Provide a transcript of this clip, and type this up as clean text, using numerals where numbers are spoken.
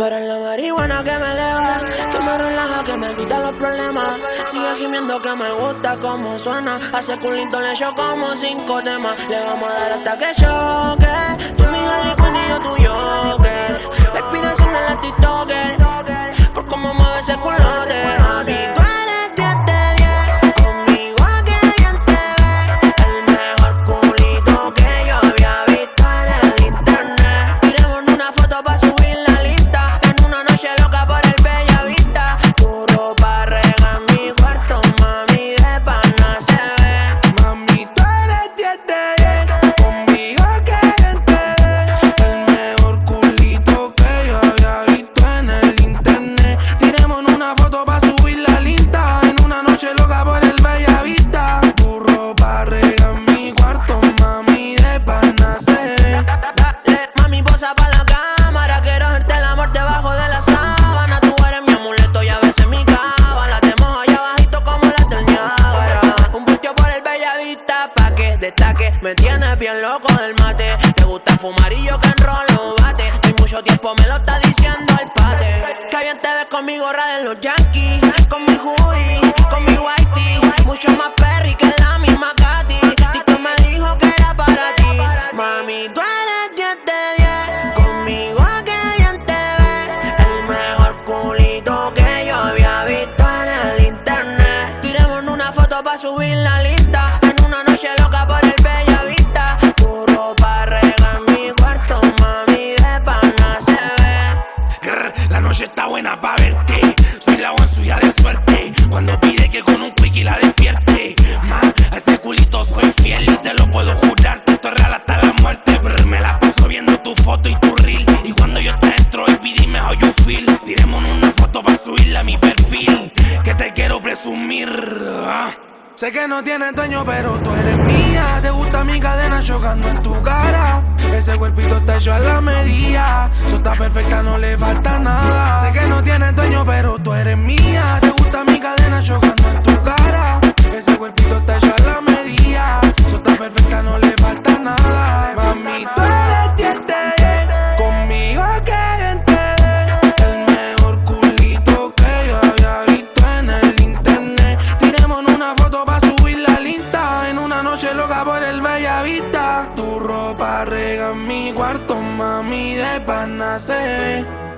Tú eres la marihuana que me eleva, que me relaja, que me quita los problemas. Sigue gimiendo que me gusta como suena. Hace culito le echo como 5 temas. Le vamos a dar hasta que choque. Tú mi Harley Quinn y yo tu Joker. La inspiración de la TikToker, por cómo mueve ese culote. A mí tú eres 10 de 10, conmigo que bien te ve. El mejor culito que yo había visto en el internet. Tiremos una foto pa' subir la lista, en una noche loca por el Bellavista. Tu ropa rega en mi cuarto, mami, de pana se ve. Mami, tú eres 10 de 10, conmigo que bien te ve. El mejor culito que yo había visto en el internet. Tiremos una foto pa' subir la lista, en una noche loca por el Bellavista. Tu ropa rega en mi cuarto, mami, de pana se ve. Dale, mami, posa pa' la cámara. Quiero verte el amor debajo de la sábana. Tú eres mi amuleto y a veces mi cábala. Te mojo allá abajito como la del Niágara. Un busto por el Bellavista pa' que destaque. Me tienes bien loco del mate. Te gusta fumar y yo que enrolo bate. Hay mucho tiempo, me lo está diciendo el pate. Que bien te ves con mi gorra de los Yankees, con mi hoodie, con mi whitey. Mucho más perry que la misma Katy. Tito me dijo que era para ti. Mami, tú eres 10 de 10, conmigo que bien te ve. El mejor culito que yo había visto en el internet. Tiremos una foto pa' subir la lista, en una noche loca por el Bellavista. Tu ropa rega en mi cuarto, mami, de pana se ve. La noche está buena pa' verte. Soy la one suya de suerte. Cuando pide que con un quickie la despierte. A ese culito soy fiel y te lo puedo jurar. Esto es real hasta la muerte. Brr, me la paso viendo tu foto y tu reel. Y cuando yo te entro y dime how you feel. Tiremos una foto pa' subirla a mi perfil, que te quiero presumir. Sé que no tienes dueño, pero tú eres mía. Te gusta mi cadena chocando en tu cara. Ese cuerpito está hecho a la medida. Eso está perfecta, no le falta nada. Sé que no tienes dueño, pero tú eres mía. Te gusta mi cadena chocando en tu cara. Ese cuerpito está hecho a la medida. Eso está perfecta, no le falta nada. Mami, tú eres 10 de 10, conmigo que bien te ve. El mejor culito que yo había visto en el internet. Tiremos una foto pa' subir la lista, en una noche loca por el Bellavista. Tu ropa rega en mi cuarto, mami, de pana se ve.